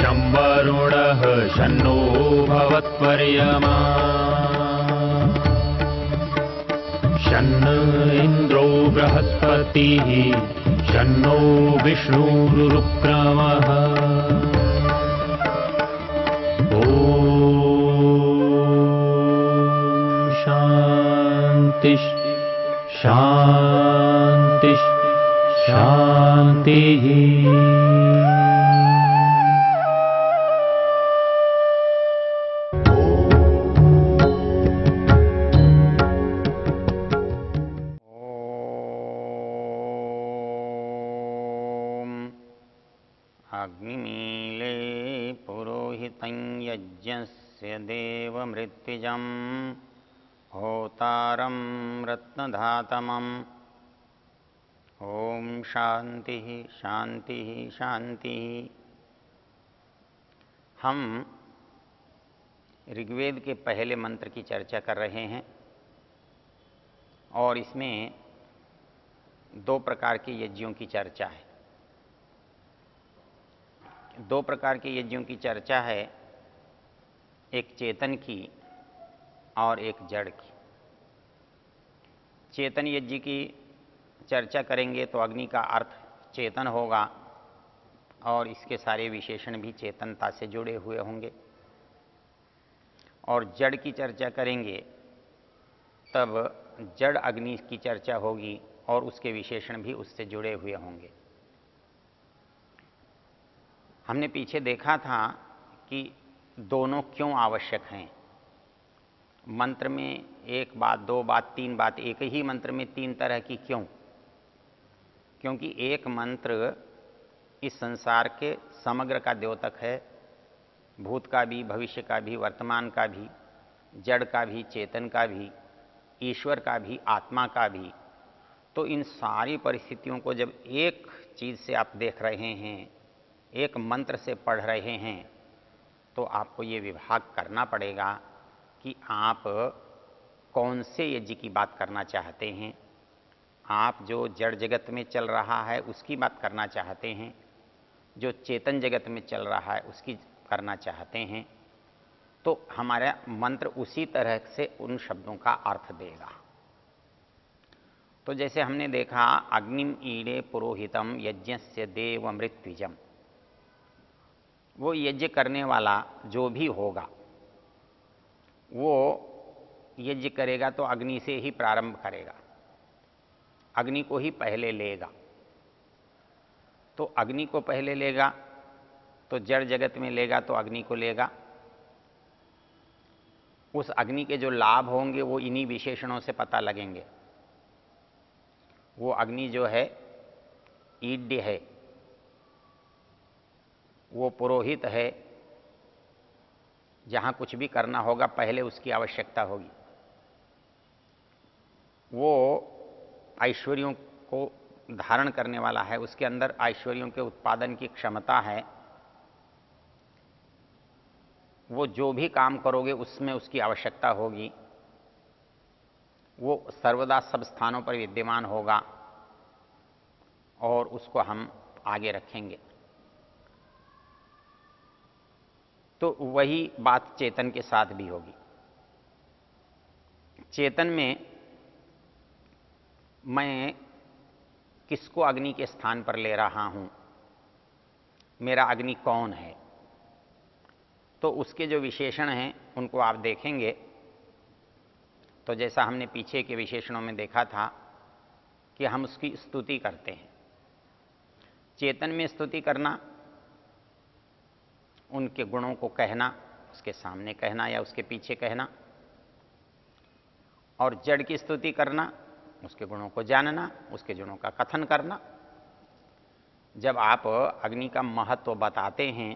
शं वरुणः शन्नो भवत्वर्यमा शन्न इन्द्रो बृहस्पतिः शन्नो विष्णुरुक्रमः ॐ शान्ति शान्ति शान्तिः। अग्निमीले पुरोहितं यज्ञस्य देवमृत्विजं होतारं रत्नधातमम्। ओम शांति शांति शांति। हम ऋग्वेद के पहले मंत्र की चर्चा कर रहे हैं और इसमें दो प्रकार के यज्ञों की चर्चा है। दो प्रकार के यज्ञों की चर्चा है, एक चेतन की और एक जड़ की। चेतन यज्ञ की चर्चा करेंगे तो अग्नि का अर्थ चेतन होगा और इसके सारे विशेषण भी चेतनता से जुड़े हुए होंगे। और जड़ की चर्चा करेंगे तब जड़ अग्नि की चर्चा होगी और उसके विशेषण भी उससे जुड़े हुए होंगे। हमने पीछे देखा था कि दोनों क्यों आवश्यक हैं। मंत्र में एक बात, दो बात, तीन बात, एक ही मंत्र में तीन तरह की क्यों? क्योंकि एक मंत्र इस संसार के समग्र का द्योतक है, भूत का भी, भविष्य का भी, वर्तमान का भी, जड़ का भी, चेतन का भी, ईश्वर का भी, आत्मा का भी। तो इन सारी परिस्थितियों को जब एक चीज़ से आप देख रहे हैं, एक मंत्र से पढ़ रहे हैं, तो आपको ये विभाग करना पड़ेगा कि आप कौन से यज्ञ की बात करना चाहते हैं। आप जो जड़ जगत में चल रहा है उसकी बात करना चाहते हैं, जो चेतन जगत में चल रहा है उसकी करना चाहते हैं, तो हमारा मंत्र उसी तरह से उन शब्दों का अर्थ देगा। तो जैसे हमने देखा, अग्निम ईडे पुरोहितम यज्ञस्य देवमृत्विजम, वो यज्ञ करने वाला जो भी होगा वो यज्ञ करेगा तो अग्नि से ही प्रारंभ करेगा, अग्नि को ही पहले लेगा। तो अग्नि को पहले लेगा तो जड़ जगत में लेगा तो अग्नि को लेगा। उस अग्नि के जो लाभ होंगे वो इन्हीं विशेषणों से पता लगेंगे। वो अग्नि जो है ईड्य है, वो पुरोहित है, जहाँ कुछ भी करना होगा पहले उसकी आवश्यकता होगी। वो ऐश्वर्यों को धारण करने वाला है, उसके अंदर ऐश्वर्यों के उत्पादन की क्षमता है। वो जो भी काम करोगे उसमें उसकी आवश्यकता होगी। वो सर्वदा सब स्थानों पर विद्यमान होगा और उसको हम आगे रखेंगे। तो वही बात चेतन के साथ भी होगी। चेतन में मैं किसको अग्नि के स्थान पर ले रहा हूं, मेरा अग्नि कौन है, तो उसके जो विशेषण हैं उनको आप देखेंगे। तो जैसा हमने पीछे के विशेषणों में देखा था कि हम उसकी स्तुति करते हैं। चेतन में स्तुति करना, उनके गुणों को कहना, उसके सामने कहना या उसके पीछे कहना। और जड़ की स्तुति करना, उसके गुणों को जानना, उसके गुणों का कथन करना। जब आप अग्नि का महत्व बताते हैं,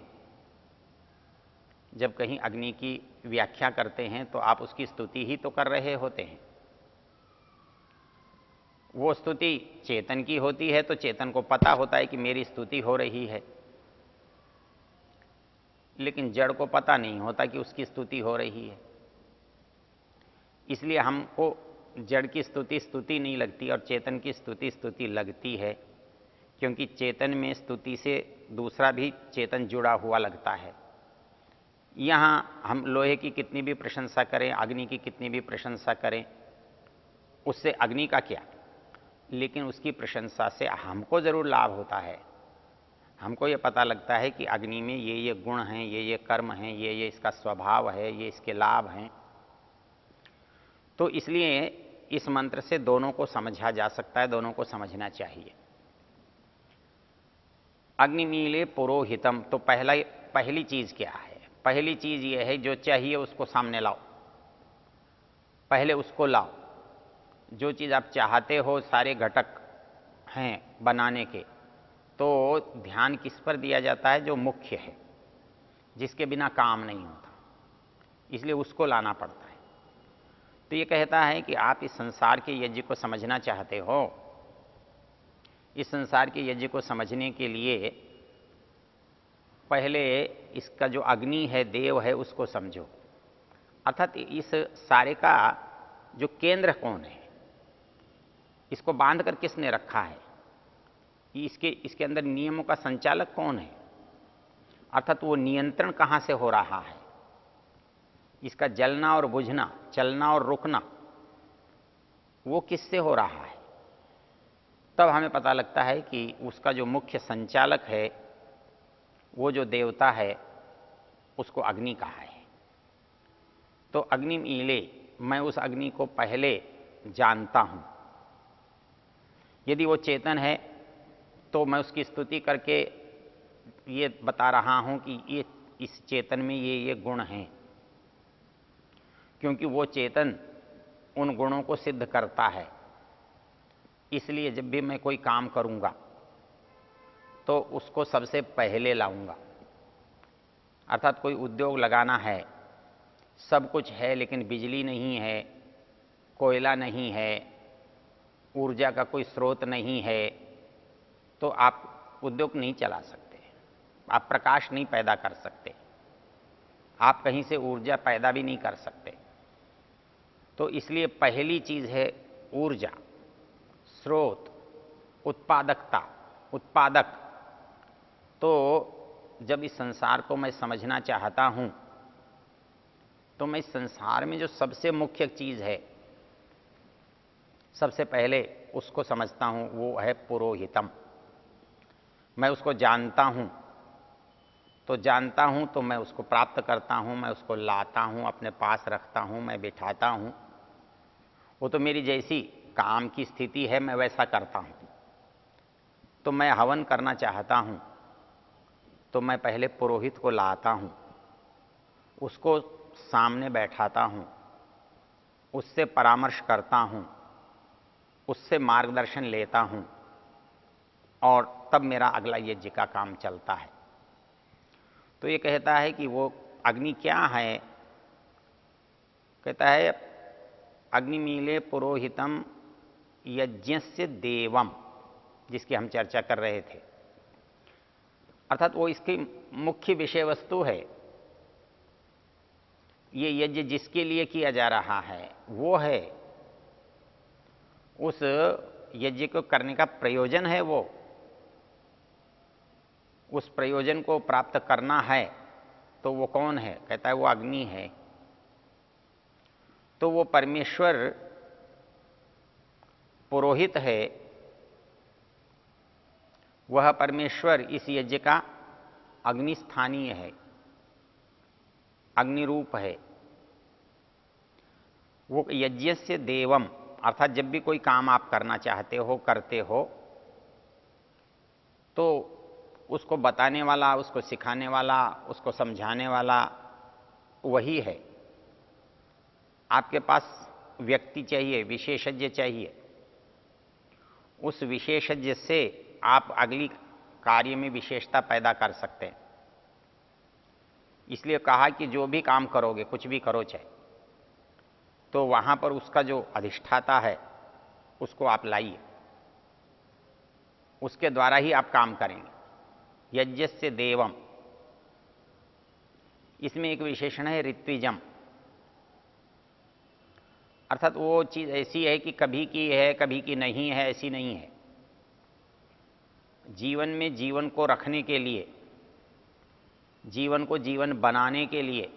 जब कहीं अग्नि की व्याख्या करते हैं तो आप उसकी स्तुति ही तो कर रहे होते हैं। वो स्तुति चेतन की होती है तो चेतन को पता होता है कि मेरी स्तुति हो रही है, लेकिन जड़ को पता नहीं होता कि उसकी स्तुति हो रही है। इसलिए हमको जड़ की स्तुति स्तुति नहीं लगती और चेतन की स्तुति स्तुति लगती है, क्योंकि चेतन में स्तुति से दूसरा भी चेतन जुड़ा हुआ लगता है। यहाँ हम लोहे की कितनी भी प्रशंसा करें, अग्नि की कितनी भी प्रशंसा करें, उससे अग्नि का क्या, लेकिन उसकी प्रशंसा से हमको ज़रूर लाभ होता है। हमको ये पता लगता है कि अग्नि में ये गुण हैं, ये कर्म हैं, ये इसका स्वभाव है, ये इसके लाभ हैं। तो इसलिए इस मंत्र से दोनों को समझा जा सकता है, दोनों को समझना चाहिए। अग्निमीले पुरोहितम, तो पहली चीज क्या है? पहली चीज ये है जो चाहिए उसको सामने लाओ, पहले उसको लाओ। जो चीज आप चाहते हो, सारे घटक हैं बनाने के, तो ध्यान किस पर दिया जाता है? जो मुख्य है, जिसके बिना काम नहीं होता, इसलिए उसको लाना पड़ता है। तो ये कहता है कि आप इस संसार के यज्ञ को समझना चाहते हो, इस संसार के यज्ञ को समझने के लिए पहले इसका जो अग्नि है, देव है, उसको समझो। अर्थात इस सारे का जो केंद्र कौन है, इसको बांध कर किसने रखा है, इसके अंदर नियमों का संचालक कौन है, अर्थात वो नियंत्रण कहाँ से हो रहा है, इसका जलना और बुझना, चलना और रुकना, वो किससे हो रहा है। तब हमें पता लगता है कि उसका जो मुख्य संचालक है, वो जो देवता है, उसको अग्नि कहा है। तो अग्नि मीले, मैं उस अग्नि को पहले जानता हूं। यदि वो चेतन है तो मैं उसकी स्तुति करके ये बता रहा हूं कि ये इस चेतन में ये गुण हैं, क्योंकि वो चेतन उन गुणों को सिद्ध करता है। इसलिए जब भी मैं कोई काम करूंगा तो उसको सबसे पहले लाऊंगा। अर्थात कोई उद्योग लगाना है, सब कुछ है लेकिन बिजली नहीं है, कोयला नहीं है, ऊर्जा का कोई स्रोत नहीं है, तो आप उद्योग नहीं चला सकते, आप प्रकाश नहीं पैदा कर सकते, आप कहीं से ऊर्जा पैदा भी नहीं कर सकते। तो इसलिए पहली चीज है ऊर्जा, स्रोत, उत्पादकता, उत्पादक। तो जब इस संसार को मैं समझना चाहता हूं तो मैं इस संसार में जो सबसे मुख्य चीज है, सबसे पहले उसको समझता हूं, वो है पुरोहितम। मैं उसको जानता हूं, तो जानता हूं तो मैं उसको प्राप्त करता हूं, मैं उसको लाता हूं, अपने पास रखता हूं, मैं बिठाता हूं। वो तो मेरी जैसी काम की स्थिति है मैं वैसा करता हूं। तो मैं हवन करना चाहता हूं तो मैं पहले पुरोहित को लाता हूं, उसको सामने बैठाता हूं, उससे परामर्श करता हूं, उससे मार्गदर्शन लेता हूं, और तब मेरा अगला यज्ञ का काम चलता है। तो ये कहता है कि वो अग्नि क्या है? कहता है अग्निमीले पुरोहितम यज्ञस्य देवम, जिसकी हम चर्चा कर रहे थे। अर्थात वो इसकी मुख्य विषय वस्तु है। ये यज्ञ जिसके लिए किया जा रहा है वो है, उस यज्ञ को करने का प्रयोजन है वो, उस प्रयोजन को प्राप्त करना है। तो वो कौन है? कहता है वो अग्नि है। तो वो परमेश्वर पुरोहित है, वह परमेश्वर इस यज्ञ का अग्नि स्थानीय है, अग्नि रूप है। वो यज्ञ से देवम, अर्थात जब भी कोई काम आप करना चाहते हो, करते हो, तो उसको बताने वाला, उसको सिखाने वाला, उसको समझाने वाला वही है। आपके पास व्यक्ति चाहिए, विशेषज्ञ चाहिए, उस विशेषज्ञ से आप अगली कार्य में विशेषता पैदा कर सकते हैं। इसलिए कहा कि जो भी काम करोगे, कुछ भी करो चाहे, तो वहां पर उसका जो अधिष्ठाता है उसको आप लाइए, उसके द्वारा ही आप काम करेंगे। यज्ञस्य देवम, इसमें एक विशेषण है ऋत्विजम, अर्थात वो चीज ऐसी है कि कभी की है कभी की नहीं है, ऐसी नहीं है। जीवन में जीवन को रखने के लिए, जीवन को जीवन बनाने के लिए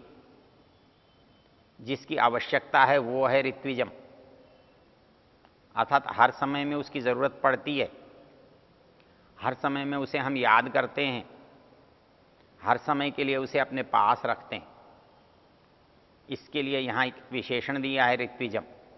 जिसकी आवश्यकता है वो है ऋत्विजम, अर्थात हर समय में उसकी ज़रूरत पड़ती है, हर समय में उसे हम याद करते हैं, हर समय के लिए उसे अपने पास रखते हैं। इसके लिए यहाँ एक विशेषण दिया है ऋत्विजम।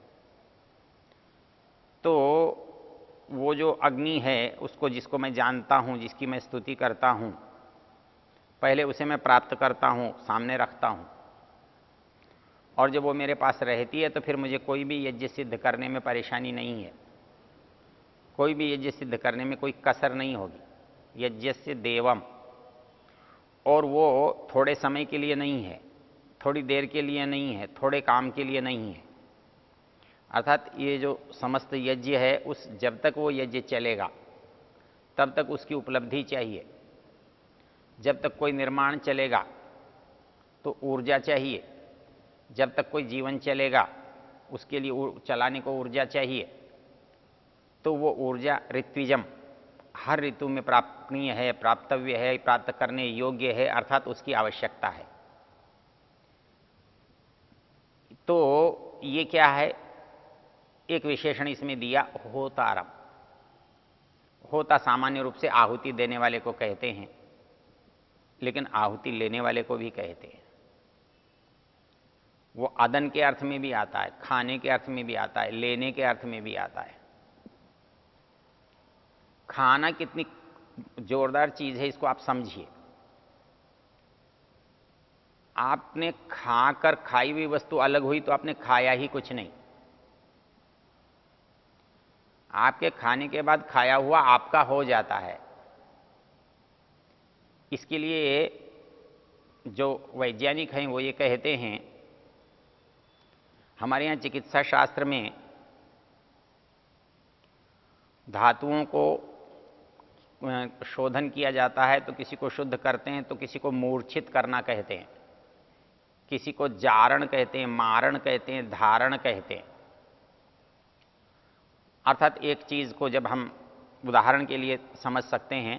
तो वो जो अग्नि है उसको, जिसको मैं जानता हूँ, जिसकी मैं स्तुति करता हूँ, पहले उसे मैं प्राप्त करता हूँ, सामने रखता हूँ, और जब वो मेरे पास रहती है तो फिर मुझे कोई भी यज्ञ सिद्ध करने में परेशानी नहीं है, कोई भी यज्ञ सिद्ध करने में कोई कसर नहीं होगी। यज्ञस्य देवम, और वो थोड़े समय के लिए नहीं है, थोड़ी देर के लिए नहीं है, थोड़े काम के लिए नहीं है। अर्थात ये जो समस्त यज्ञ है, उस जब तक वो यज्ञ चलेगा तब तक उसकी उपलब्धि चाहिए। जब तक कोई निर्माण चलेगा तो ऊर्जा चाहिए, जब तक कोई जीवन चलेगा उसके लिए चलाने को ऊर्जा चाहिए। तो वो ऊर्जा ऋत्विजम हर ऋतु में प्राप्तनीय है, प्राप्तव्य है, प्राप्त करने योग्य है, अर्थात उसकी आवश्यकता है। तो ये क्या है, एक विशेषण इसमें दिया, होतारम। होता सामान्य रूप से आहुति देने वाले को कहते हैं, लेकिन आहुति लेने वाले को भी कहते हैं। वो अदन के अर्थ में भी आता है, खाने के अर्थ में भी आता है, लेने के अर्थ में भी आता है। खाना कितनी जोरदार चीज है इसको आप समझिए। आपने खाकर खाई हुई वस्तु अलग हुई तो आपने खाया ही कुछ नहीं। आपके खाने के बाद खाया हुआ आपका हो जाता है। इसके लिए जो वैज्ञानिक हैं वो ये कहते हैं, हमारे यहाँ चिकित्सा शास्त्र में धातुओं को शोधन किया जाता है, तो किसी को शुद्ध करते हैं, तो किसी को मूर्छित करना कहते हैं, किसी को जारण कहते हैं, मारण कहते हैं, धारण कहते हैं। अर्थात एक चीज को जब हम उदाहरण के लिए समझ सकते हैं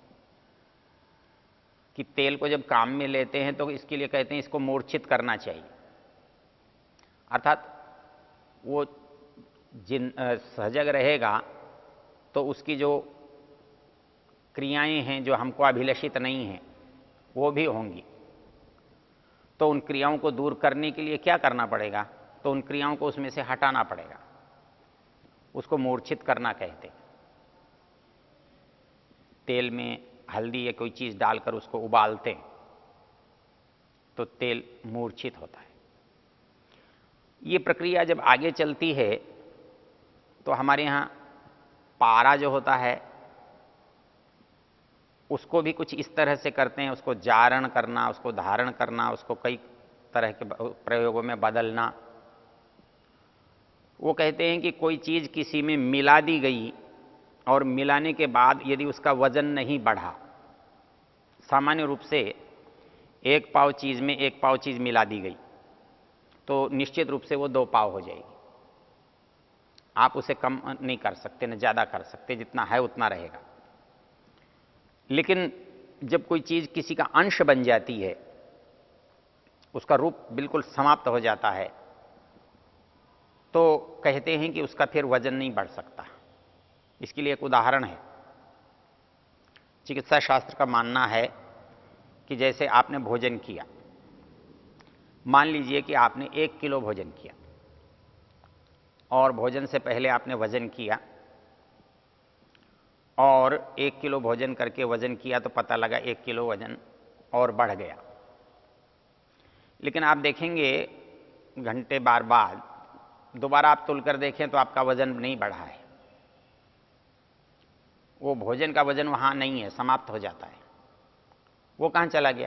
कि तेल को जब काम में लेते हैं तो इसके लिए कहते हैं इसको मूर्छित करना चाहिए। अर्थात वो सजग रहेगा तो उसकी जो क्रियाएं हैं जो हमको अभिलषित नहीं हैं वो भी होंगी। तो उन क्रियाओं को दूर करने के लिए क्या करना पड़ेगा, तो उन क्रियाओं को उसमें से हटाना पड़ेगा, उसको मूर्छित करना कहते हैं। तेल में हल्दी या कोई चीज डालकर उसको उबालते हैं तो तेल मूर्छित होता है। ये प्रक्रिया जब आगे चलती है तो हमारे यहाँ पारा जो होता है उसको भी कुछ इस तरह से करते हैं, उसको जारण करना, उसको धारण करना, उसको कई तरह के प्रयोगों में बदलना। वो कहते हैं कि कोई चीज किसी में मिला दी गई और मिलाने के बाद यदि उसका वजन नहीं बढ़ा, सामान्य रूप से 1 पाव चीज में 1 पाव चीज मिला दी गई तो निश्चित रूप से वो 2 पाव हो जाएगी। आप उसे कम नहीं कर सकते न ज़्यादा कर सकते, जितना है उतना रहेगा। लेकिन जब कोई चीज किसी का अंश बन जाती है, उसका रूप बिल्कुल समाप्त हो जाता है, तो कहते हैं कि उसका फिर वजन नहीं बढ़ सकता। इसके लिए एक उदाहरण है। चिकित्सा शास्त्र का मानना है कि जैसे आपने भोजन किया, मान लीजिए कि आपने 1 किलो भोजन किया और भोजन से पहले आपने वजन किया और 1 किलो भोजन करके वजन किया तो पता लगा 1 किलो वजन और बढ़ गया। लेकिन आप देखेंगे घंटे बार बाद दोबारा आप तुलकर देखें तो आपका वजन नहीं बढ़ा है, वो भोजन का वजन वहां नहीं है, समाप्त हो जाता है। वो कहां चला गया?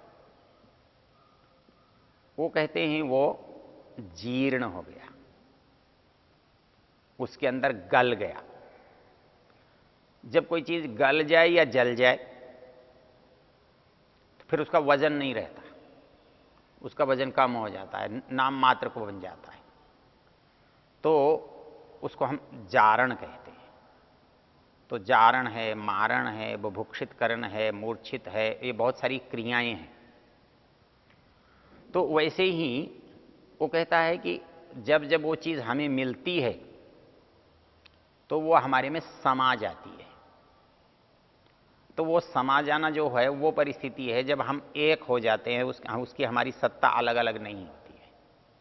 वो कहते हैं वो जीर्ण हो गया, उसके अंदर गल गया। जब कोई चीज गल जाए या जल जाए तो फिर उसका वजन नहीं रहता, उसका वजन कम हो जाता है, नाम मात्र को बन जाता है। तो उसको हम जारण कहते हैं। तो जारण है, मारण है, बुभुक्षित करण है, मूर्छित है, ये बहुत सारी क्रियाएं हैं। तो वैसे ही वो कहता है कि जब जब वो चीज़ हमें मिलती है तो वो हमारे में समा जाती है। तो वो समा जाना जो है वो परिस्थिति है जब हम एक हो जाते हैं, उसकी हमारी सत्ता अलग अलग नहीं होती है।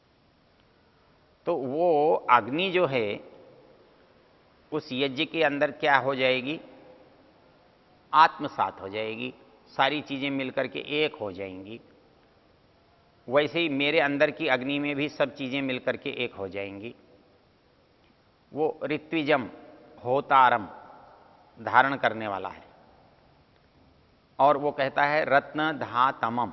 तो वो अग्नि जो है उस यज्ञ के अंदर क्या हो जाएगी, आत्मसात हो जाएगी, सारी चीजें मिलकर के एक हो जाएंगी। वैसे ही मेरे अंदर की अग्नि में भी सब चीजें मिलकर के एक हो जाएंगी। वो ऋत्विजम, होतारम धारण करने वाला है। और वो कहता है रत्न धा तमम।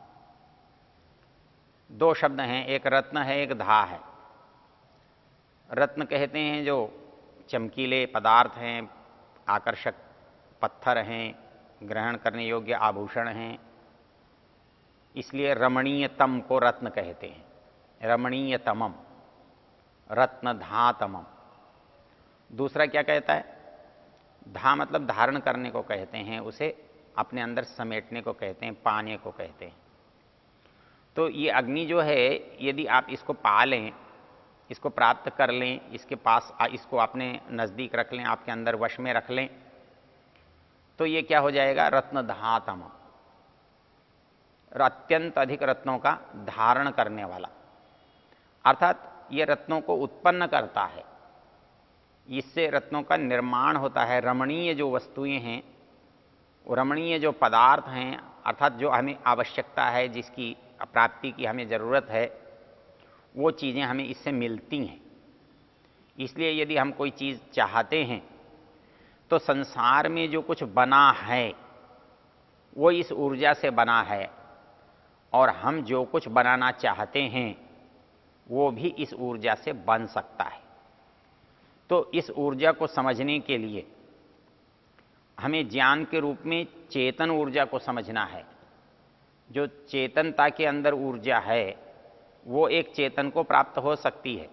दो शब्द हैं, एक रत्न है, एक धा है। रत्न कहते हैं जो चमकीले पदार्थ हैं, आकर्षक पत्थर हैं, ग्रहण करने योग्य आभूषण हैं, इसलिए रमणीयतम को रत्न कहते हैं। रमणीयतमम, रत्न धातमम। दूसरा क्या कहता है, धा मतलब धारण करने को कहते हैं, उसे अपने अंदर समेटने को कहते हैं, पाने को कहते हैं। तो ये अग्नि जो है यदि आप इसको पा लें, इसको प्राप्त कर लें, इसके पास इसको अपने नज़दीक रख लें, आपके अंदर वश में रख लें, तो ये क्या हो जाएगा, रत्न धातम, अत्यंत अधिक रत्नों का धारण करने वाला। अर्थात ये रत्नों को उत्पन्न करता है, इससे रत्नों का निर्माण होता है। रमणीय जो वस्तुएं हैं, रमणीय जो पदार्थ हैं, अर्थात जो हमें आवश्यकता है, जिसकी प्राप्ति की हमें ज़रूरत है, वो चीज़ें हमें इससे मिलती हैं। इसलिए यदि हम कोई चीज़ चाहते हैं तो संसार में जो कुछ बना है वो इस ऊर्जा से बना है, और हम जो कुछ बनाना चाहते हैं वो भी इस ऊर्जा से बन सकता है। तो इस ऊर्जा को समझने के लिए हमें ज्ञान के रूप में चेतन ऊर्जा को समझना है। जो चेतनता के अंदर ऊर्जा है वो एक चेतन को प्राप्त हो सकती है।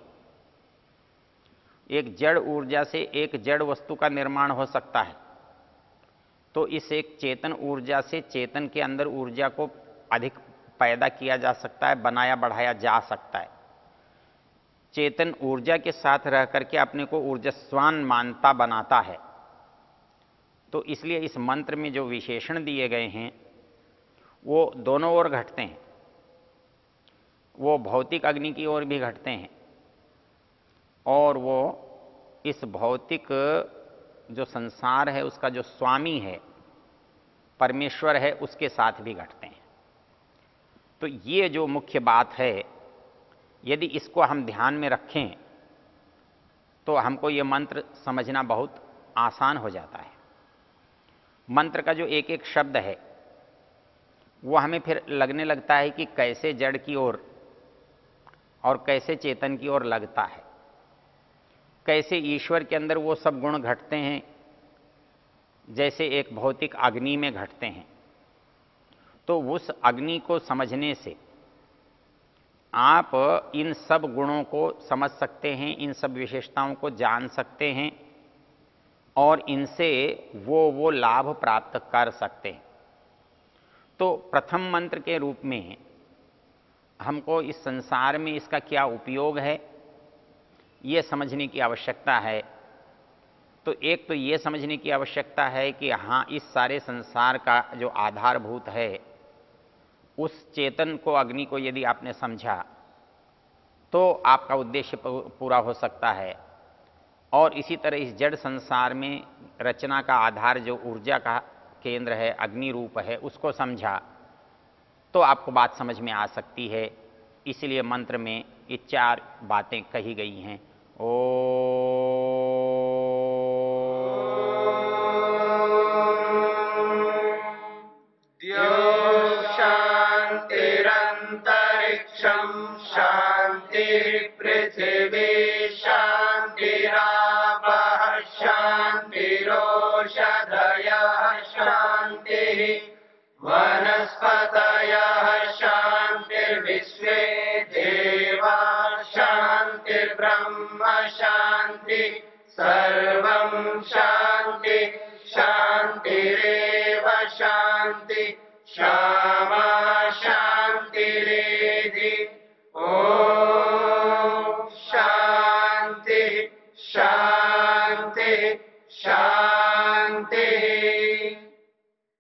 एक जड़ ऊर्जा से एक जड़ वस्तु का निर्माण हो सकता है, तो इस एक चेतन ऊर्जा से चेतन के अंदर ऊर्जा को अधिक पैदा किया जा सकता है, बनाया बढ़ाया जा सकता है। चेतन ऊर्जा के साथ रह करके अपने को ऊर्जस्वान मानता बनाता है। तो इसलिए इस मंत्र में जो विशेषण दिए गए हैं वो दोनों ओर घटते हैं। वो भौतिक अग्नि की ओर भी घटते हैं, और वो इस भौतिक जो संसार है उसका जो स्वामी है, परमेश्वर है, उसके साथ भी घटते हैं। तो ये जो मुख्य बात है, यदि इसको हम ध्यान में रखें तो हमको ये मंत्र समझना बहुत आसान हो जाता है। मंत्र का जो एक एक शब्द है वो हमें फिर लगने लगता है कि कैसे जड़ की ओर और कैसे चेतन की ओर लगता है, कैसे ईश्वर के अंदर वो सब गुण घटते हैं जैसे एक भौतिक अग्नि में घटते हैं। तो उस अग्नि को समझने से आप इन सब गुणों को समझ सकते हैं, इन सब विशेषताओं को जान सकते हैं, और इनसे वो लाभ प्राप्त कर सकते हैं। तो प्रथम मंत्र के रूप में हमको इस संसार में इसका क्या उपयोग है ये समझने की आवश्यकता है। तो एक तो ये समझने की आवश्यकता है कि हाँ, इस सारे संसार का जो आधारभूत है उस चेतन को, अग्नि को यदि आपने समझा तो आपका उद्देश्य पूरा हो सकता है। और इसी तरह इस जड़ संसार में रचना का आधार जो ऊर्जा का केंद्र है, अग्नि रूप है, उसको समझा तो आपको बात समझ में आ सकती है। इसलिए मंत्र में ये चार बातें कही गई हैं। ओ शांतिरंतरिक्षं शांति पृथिवी शांतिरापः शांतिरोषधयः शांतिः वनस्पतयः शांतिर्विश्वे देवा शांतिर्ब्रह्म शांति सर्वं शांति शान्तिरेव शान्ति क्षमा शान्तिरेधि ॐ शान्ति शान्ति शान्ति